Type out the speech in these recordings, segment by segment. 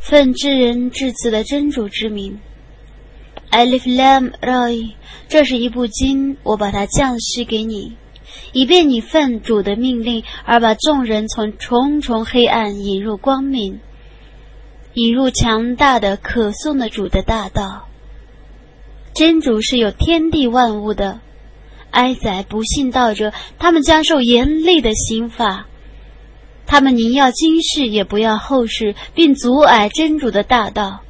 奉至仁至慈的真主之名。Alif Lam Ra， 这是一部经，我把它降示给你，以便你奉主的命令而把众人从重重黑暗引入光明，引入强大的可颂的主的大道。真主是有天地万物的，哀哉不信道者，他们将受严厉的刑罚，他们宁要今世也不要后世，并阻碍真主的大道，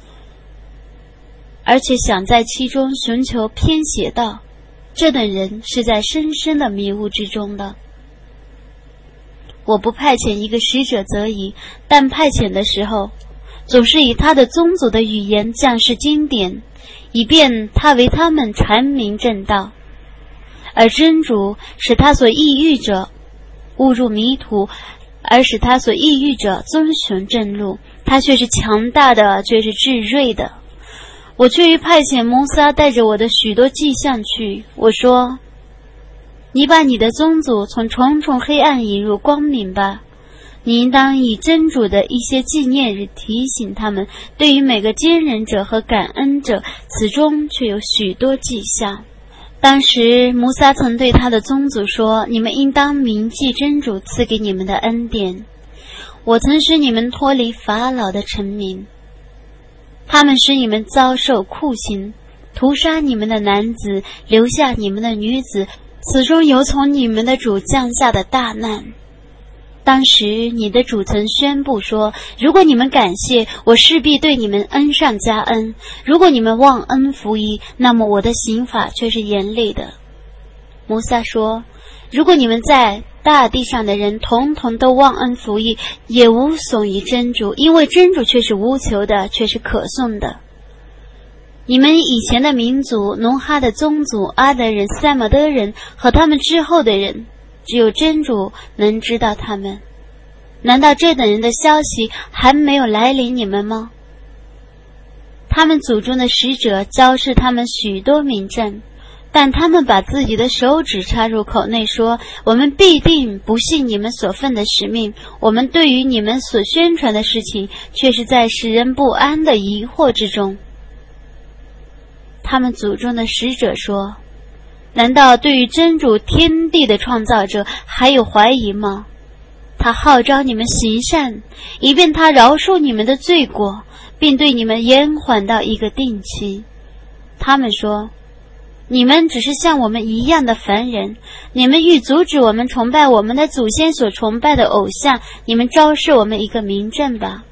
而且想在其中寻求偏邪道，这等人是在深深的迷雾之中的。我不派遣一个使者则已，但派遣的时候总是以他的宗族的语言降示经典，以便他为他们阐明正道。而真主使他所抑郁者误入迷途，而使他所抑郁者遵循正路，他却是强大的，却是至睿的。我却于派遣摩萨带着我的许多迹象去，我说，你把你的宗族从重重黑暗引入光明吧，你应当以真主的一些纪念日提醒他们，对于每个坚忍者和感恩者，此中却有许多迹象。当时摩萨曾对他的宗族说，你们应当铭记真主赐给你们的恩典，我曾使你们脱离法老的臣民，他们使你们遭受酷刑，屠杀你们的男子，留下你们的女子，此中有从你们的主降下的大难。当时你的主曾宣布说，如果你们感谢我，势必对你们恩上加恩，如果你们忘恩负义，那么我的刑法却是严厉的。摩萨说，如果你们在大地上的人统统都忘恩负义，也无损于真主，因为真主却是无求的，却是可颂的。你们以前的民族努哈的宗族阿德人、赛马德人和他们之后的人，只有真主能知道他们。难道这等人的消息还没有来临你们吗？他们祖宗的使者昭示他们许多明证，但他们把自己的手指插入口内说，我们必定不信你们所奉的使命，我们对于你们所宣传的事情却是在使人不安的疑惑之中。他们祖宗的使者说，难道对于真主天地的创造者还有怀疑吗？他号召你们行善，以便他饶恕你们的罪过，并对你们延缓到一个定期。他们说，你们只是像我们一样的凡人，你们欲阻止我们崇拜我们的祖先所崇拜的偶像，你们昭示我们一个明证吧。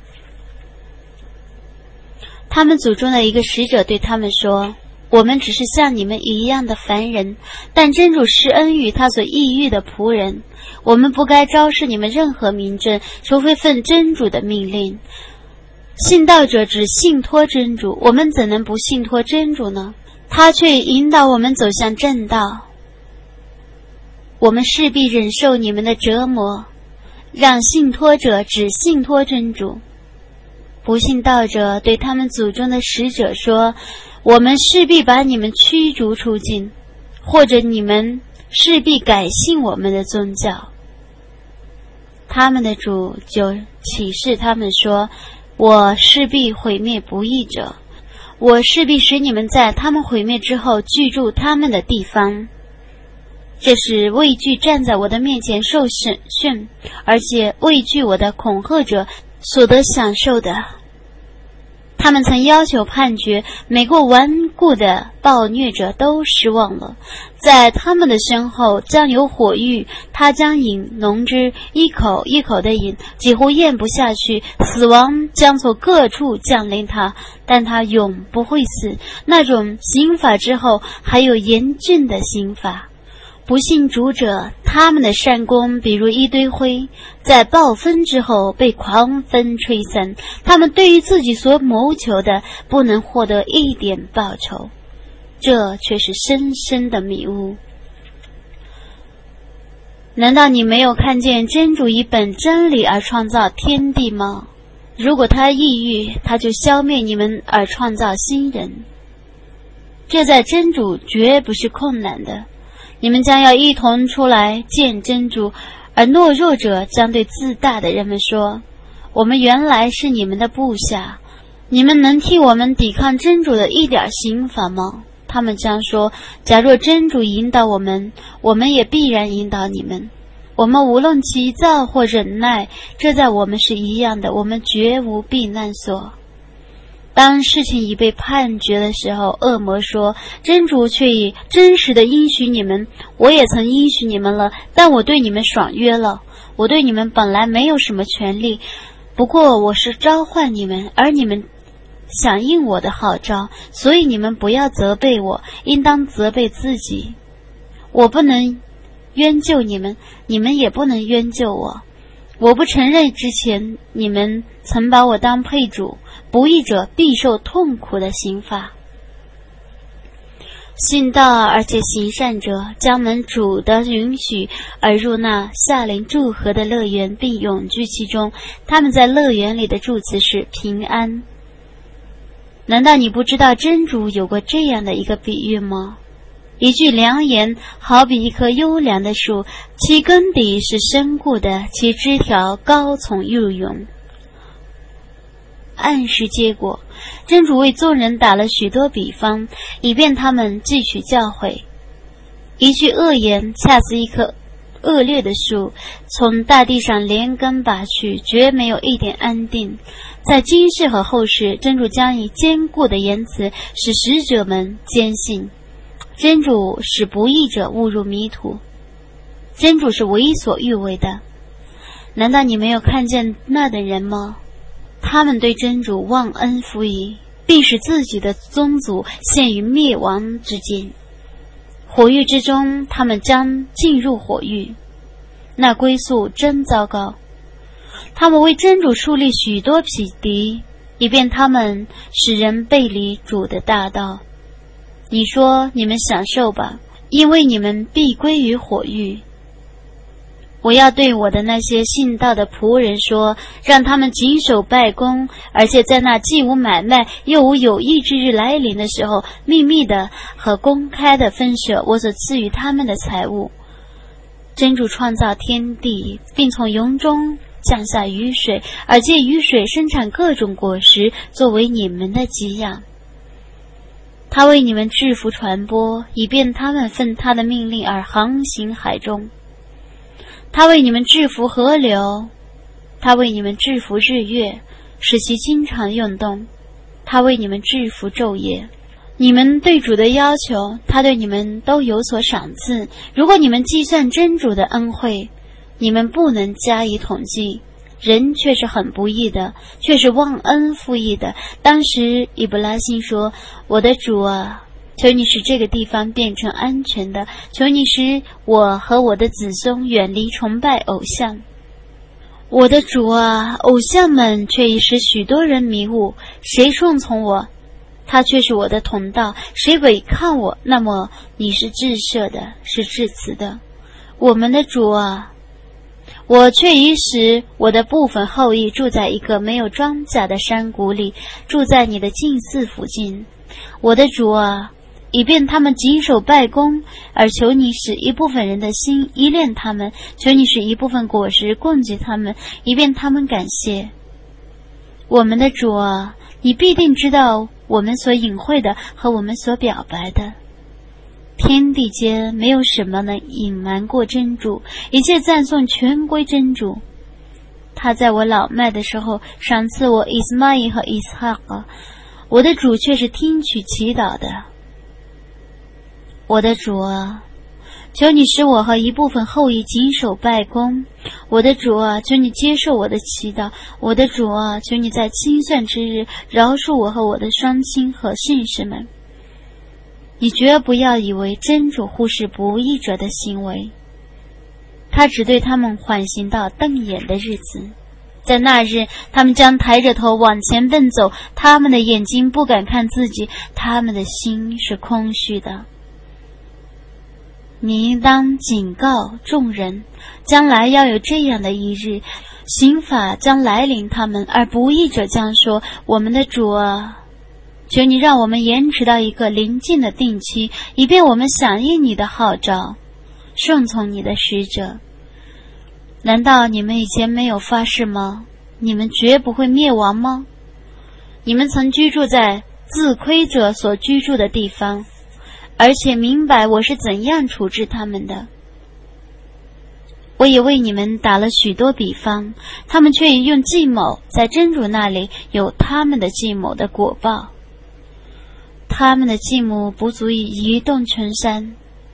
他们祖宗的一个使者对他们说，我们只是像你们一样的凡人，但真主施恩于他所抑郁的仆人，我们不该昭示你们任何明证，除非奉真主的命令。信道者只信托真主，我们怎能不信托真主呢？他却引导我们走向正道，我们势必忍受你们的折磨，让信托者只信托真主。不信道者对他们祖宗的使者说，我们势必把你们驱逐出境，或者你们势必改信我们的宗教。他们的主就启示他们说，我势必毁灭不义者，我势必使你们在他们毁灭之后居住他们的地方。这是畏惧站在我的面前受审讯，而且畏惧我的恐吓者所得享受的。他们曾要求判决，每个顽固的暴虐者都失望了。在他们的身后将有火狱，他将饮浓汁，一口一口的饮，几乎咽不下去。死亡将从各处降临他，但他永不会死。那种刑罚之后还有严峻的刑罚。不信主者，他们的善功比如一堆灰，在暴风之后被狂风吹散，他们对于自己所谋求的不能获得一点报酬，这却是深深的迷雾。难道你没有看见真主以本真理而创造天地吗？如果他抑郁，他就消灭你们而创造新人，这在真主绝不是困难的。你们将要一同出来见真主，而懦弱者将对自大的人们说， 我们原来是你们的部下，你们能替我们抵抗真主的一点刑罚吗？他们将说，假若真主引导我们，我们也必然引导你们。我们无论急躁或忍耐，这在我们是一样的，我们绝无避难所。当事情已被判决的时候，恶魔说，真主却已真实的应许你们，我也曾应许你们了，但我对你们爽约了，我对你们本来没有什么权利，不过我是召唤你们，而你们响应我的号召，所以你们不要责备我，应当责备自己。我不能冤救你们，你们也不能冤救我。我不承认之前你们曾把我当配主，不义者必受痛苦的刑罚。信道而且行善者，将门主的允许而入那夏临祝贺的乐园，并永居其中。他们在乐园里的祝词是平安。难道你不知道真主有过这样的一个比喻吗？一句良言好比一棵优良的树，其根底是深固的，其枝条高从入永，暗示结果。真主为众人打了许多比方，以便他们汲取教诲。一句恶言恰似一棵恶劣的树，从大地上连根拔去，绝没有一点安定。在今世和后世，真主将以坚固的言辞使使者们坚信。真主使不义者误入迷途，真主是为所欲为的。难道你没有看见那等人吗？他们对真主忘恩负义，并使自己的宗族陷于灭亡之间。火狱之中，他们将进入火狱，那归宿真糟糕。他们为真主树立许多匹敌，以便他们使人背离主的大道。你说，你们享受吧，因为你们必归于火狱。我要对我的那些信道的仆人说，让他们谨守拜功，而且在那既无买卖又无有益之日来临的时候，秘密的和公开的分舍我所赐予他们的财物。真主创造天地，并从云中降下雨水，而借雨水生产各种果实，作为你们的给养。他为你们制服船舶，以便他们奉他的命令而航行海中。他为你们制服河流，他为你们制服日月，使其经常运动。他为你们制服昼夜。你们对主的要求，他对你们都有所赏赐。如果你们计算真主的恩惠，你们不能加以统计。人却是很不义的，却是忘恩负义的。当时伊布拉欣说，我的主啊，求你使这个地方变成安全的，求你使我和我的子孙远离崇拜偶像。我的主啊，偶像们却已使许多人迷雾，谁顺从我，他却是我的同道，谁违抗我，那么你是至赦的，是至慈的。我们的主啊，我却已使我的部分后裔住在一个没有庄稼的山谷里，住在你的近寺附近。我的主啊，以便他们谨守拜功，而求你使一部分人的心依恋他们，求你使一部分果实供给他们，以便他们感谢。我们的主啊，你必定知道我们所隐晦的和我们所表白的。天地间没有什么能隐瞒过真主，一切赞颂全归真主。他在我老迈的时候赏赐我伊斯玛仪和伊斯哈格，我的主却是听取祈祷的。我的主啊，求你使我和一部分后裔谨守拜功。我的主啊，求你接受我的祈祷。我的主啊，求你在清算之日饶恕我和我的双亲和信士们。你绝不要以为真主忽视不义者的行为，他只对他们缓刑到瞪眼的日子。在那日，他们将抬着头往前奔走，他们的眼睛不敢看自己，他们的心是空虚的。你应当警告众人，将来要有这样的一日，刑法将来临他们，而不义者将说，我们的主啊，求你让我们延迟到一个临近的定期，以便我们响应你的号召，顺从你的使者。难道你们以前没有发誓吗？ 你们绝不会灭亡吗？你们曾居住在自亏者所居住的地方，而且明白我是怎样处置他们的。我也为你们打了许多比方，他们却用计谋在真主那里有他们的计谋的果报，他们的计谋不足以移动群山。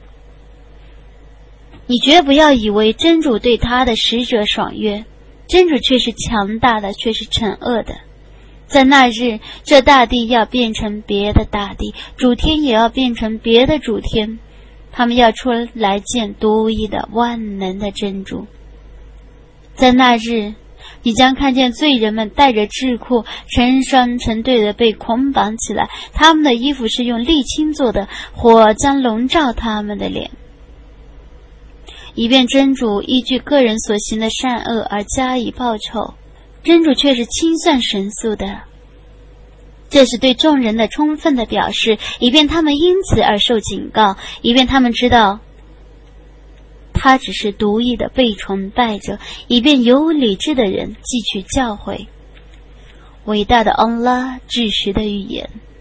你绝不要以为真主对他的使者爽约，真主却是强大的，却是惩恶的。在那日，这大地要变成别的大地，主天也要变成别的主天，他们要出来见独一的万能的真主。在那日，你将看见罪人们带着桎梏，成双成对的被捆绑起来，他们的衣服是用沥青做的，火将笼罩他们的脸，以便真主依据个人所行的善恶而加以报酬。真主却是清算神速的，这是对众人的充分的表示，以便他们因此而受警告，以便他们知道他只是独一的被崇拜者，以便有理智的人汲取教诲。伟大的安拉至实的预言。